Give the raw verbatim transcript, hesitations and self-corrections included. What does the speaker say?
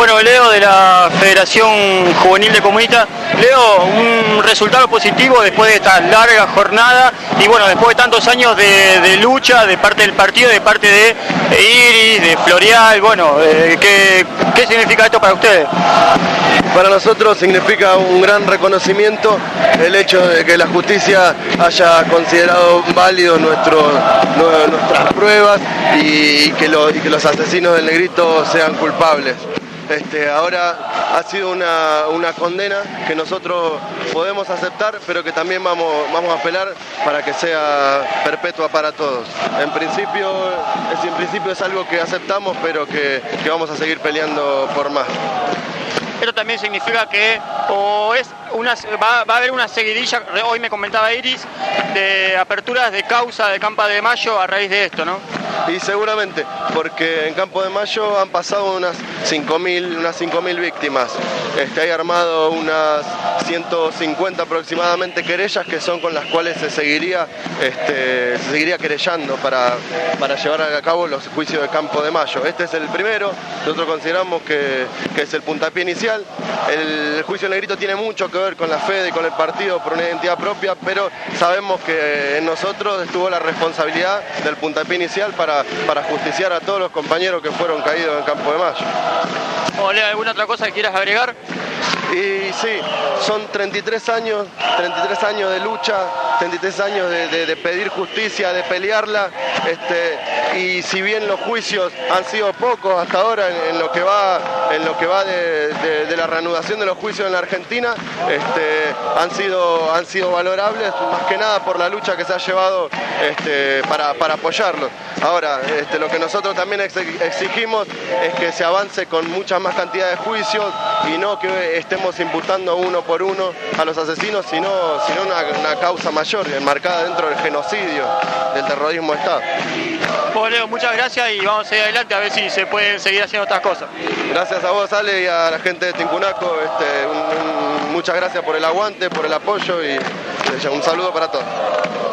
Bueno, Leo de la Federación Juvenil de Comunistas. Leo, un resultado positivo después de esta larga jornada y bueno, después de tantos años de, de lucha de parte del partido, de parte de Iris, de Florial, bueno, eh, ¿qué, ¿qué significa esto para ustedes? Para nosotros significa un gran reconocimiento el hecho de que la justicia haya considerado válidos nuestro, nuestras pruebas y que, lo, y que los asesinos del Negrito sean culpables. Este, ahora ha sido una, una condena que nosotros podemos aceptar, pero que también vamos, vamos a apelar para que sea perpetua para todos. En principio es, en principio es algo que aceptamos, pero que, que vamos a seguir peleando por más. Esto también significa que o es una, va, va a haber una seguidilla, hoy me comentaba Iris, de aperturas de causa de Campo de Mayo a raíz de esto, ¿no? Y seguramente, porque en Campo de Mayo han pasado unas cinco mil, unas cinco mil víctimas. Este, hay armado unas ciento cincuenta aproximadamente querellas que son con las cuales se seguiría, este, se seguiría querellando para, para llevar a cabo los juicios de Campo de Mayo. Este es el primero, nosotros consideramos que, que es el puntapié inicial. El, el juicio del Negrito tiene mucho que ver con la Fede y con el partido por una identidad propia, pero sabemos que en nosotros estuvo la responsabilidad del puntapié inicial para, para justiciar a todos los compañeros que fueron caídos en Campo de Mayo. Ole, ¿alguna otra cosa que quieras agregar? Y sí, son treinta y tres años, treinta y tres años de lucha, treinta y tres años de, de, de pedir justicia, de pelearla, este, y si bien los juicios han sido pocos hasta ahora en, en lo que va, en lo que va de, de, de la reanudación de los juicios en la Argentina, este, han sido, han sido valorables, más que nada por la lucha que se ha llevado este, para, para apoyarlos. Ahora, este, lo que nosotros también exigimos es que se avance con mucha más cantidad de juicios y no que estemos imputando uno por uno a los asesinos, sino, sino una, una causa mayor, enmarcada dentro del genocidio, del terrorismo de Estado. Bueno, Leo, muchas gracias y vamos a seguir adelante a ver si se pueden seguir haciendo otras cosas. Gracias a vos, Ale, y a la gente de Tincunaco. Este, un, un, muchas gracias por el aguante, por el apoyo y un saludo para todos.